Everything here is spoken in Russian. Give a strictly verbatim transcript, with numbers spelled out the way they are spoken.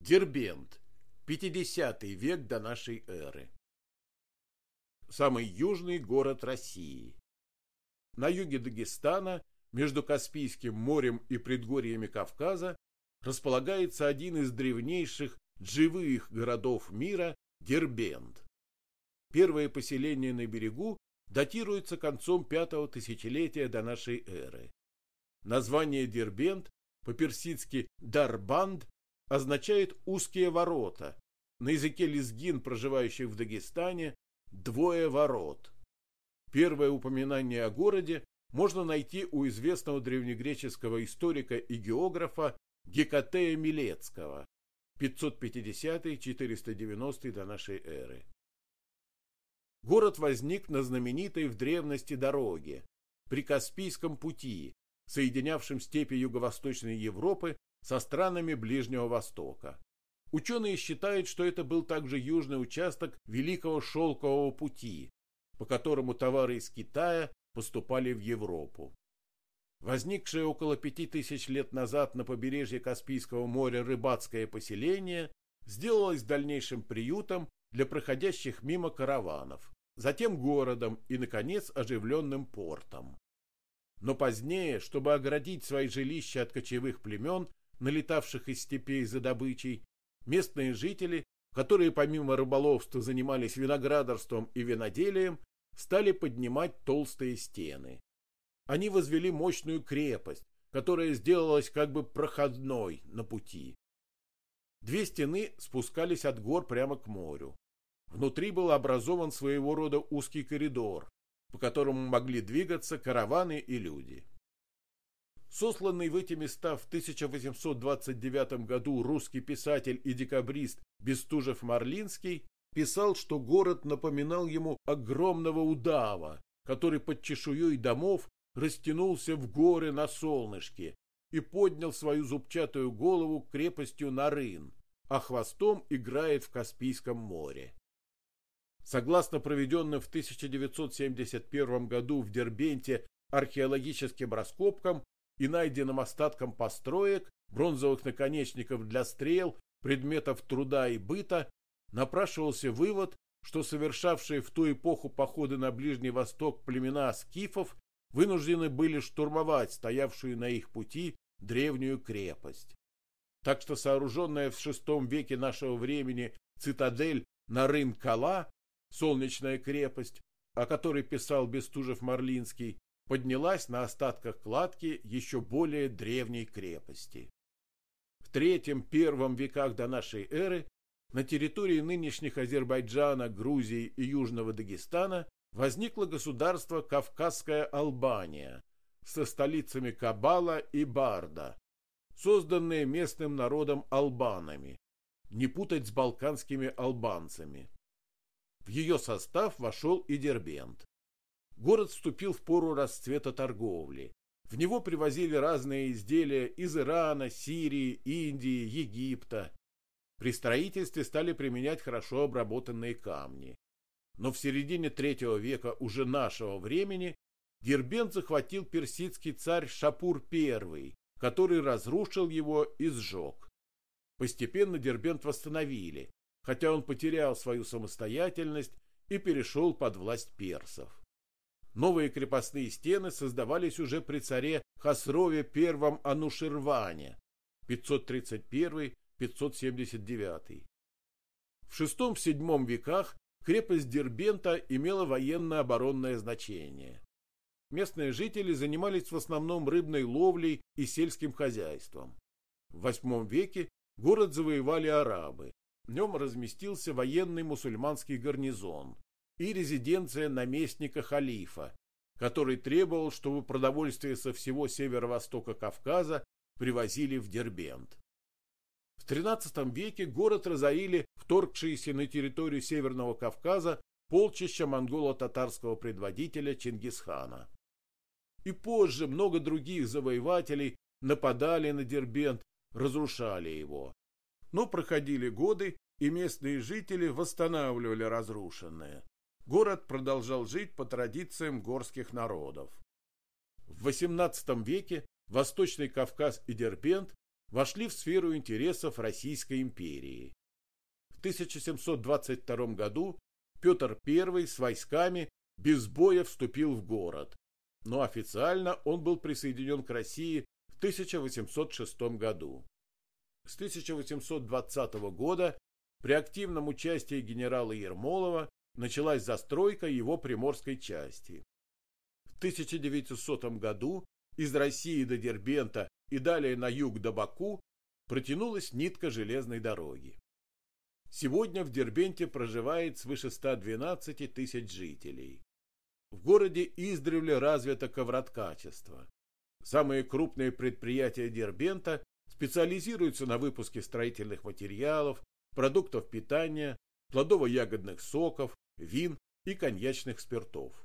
Дербент. пятидесятый век до нашей эры. Самый южный город России. На юге Дагестана, между Каспийским морем и предгорьями Кавказа, располагается один из древнейших живых городов мира – Дербент. Первое поселение на берегу датируется концом пятого тысячелетия до нашей эры. Название Дербент, по-персидски Дарбанд, означает узкие ворота. На языке лезгин, проживающих в Дагестане, двое ворот. Первое упоминание о городе можно найти у известного древнегреческого историка и географа Гекатея Милецкого пятьсот пятидесятый — четыреста девяностый до нашей эры. Город возник на знаменитой в древности дороге, при Каспийском пути, соединявшем степи Юго-Восточной Европы со странами Ближнего Востока. Ученые считают, что это был также южный участок Великого Шелкового пути, по которому товары из Китая поступали в Европу. Возникшее около пяти тысяч лет назад на побережье Каспийского моря рыбацкое поселение сделалось дальнейшим приютом для проходящих мимо караванов, затем городом и, наконец, оживленным портом. Но позднее, чтобы оградить свои жилища от кочевых племен, налетавших из степей за добычей, местные жители, которые помимо рыболовства занимались виноградарством и виноделием, стали поднимать толстые стены. Они возвели мощную крепость, которая сделалась как бы проходной на пути. Две стены спускались от гор прямо к морю. Внутри был образован своего рода узкий коридор, по которому могли двигаться караваны и люди. Сосланный в эти места в тысяча восемьсот двадцать девятом году русский писатель и декабрист Бестужев-Марлинский писал, что город напоминал ему огромного удава, который под чешуей домов растянулся в горы на солнышке и поднял свою зубчатую голову крепостью Нарын, а хвостом играет в Каспийском море. Согласно проведенным в тысяча девятьсот семьдесят первом году в Дербенте археологическим раскопкам и найденным остаткам построек, бронзовых наконечников для стрел, предметов труда и быта, напрашивался вывод, что совершавшие в ту эпоху походы на Ближний Восток племена скифов вынуждены были штурмовать стоявшую на их пути древнюю крепость. Так что сооруженная в шестом веке нашего времени цитадель Нарын-Кала, солнечная крепость, о которой писал Бестужев-Марлинский, поднялась на остатках кладки еще более древней крепости. В третьем-первом веках до нашей эры на территории нынешних Азербайджана, Грузии и Южного Дагестана возникло государство Кавказская Албания со столицами Кабала и Барда, созданные местным народом албанами, не путать с балканскими албанцами. В ее состав вошел и Дербент. Город вступил в пору расцвета торговли. В него привозили разные изделия из Ирана, Сирии, Индии, Египта. При строительстве стали применять хорошо обработанные камни. Но в середине третьего века уже нашего времени Дербент захватил персидский царь Шапур I, который разрушил его и сжег. Постепенно Дербент восстановили, хотя он потерял свою самостоятельность и перешел под власть персов. Новые крепостные стены создавались уже при царе Хасрове I Ануширване пятьсот тридцать первый — пятьсот семьдесят девятый. В шестом-седьмом веках крепость Дербента имела военно-оборонное значение. Местные жители занимались в основном рыбной ловлей и сельским хозяйством. В восьмом веке город завоевали арабы. В нем разместился военный мусульманский гарнизон и резиденция наместника халифа, который требовал, чтобы продовольствие со всего северо-востока Кавказа привозили в Дербент. В тринадцатом веке город разорили вторгшиеся на территорию Северного Кавказа полчища монголо-татарского предводителя Чингисхана. И позже много других завоевателей нападали на Дербент, разрушали его. Но проходили годы, и местные жители восстанавливали разрушенное. Город продолжал жить по традициям горских народов. В восемнадцатом веке Восточный Кавказ и Дербент вошли в сферу интересов Российской империи. В тысяча семьсот двадцать втором году Петр Первый с войсками без боя вступил в город, но официально он был присоединен к России в тысяча восемьсот шестом году. С тысяча восемьсот двадцатого года при активном участии генерала Ермолова началась застройка его приморской части. В тысяча девятисотом году из России до Дербента и далее на юг до Баку протянулась нитка железной дороги. Сегодня в Дербенте проживает свыше ста двенадцати тысяч жителей. В городе издревле развито ковроткачество. Самые крупные предприятия Дербента специализируются на выпуске строительных материалов, продуктов питания, плодово-ягодных соков, вин и коньячных спиртов.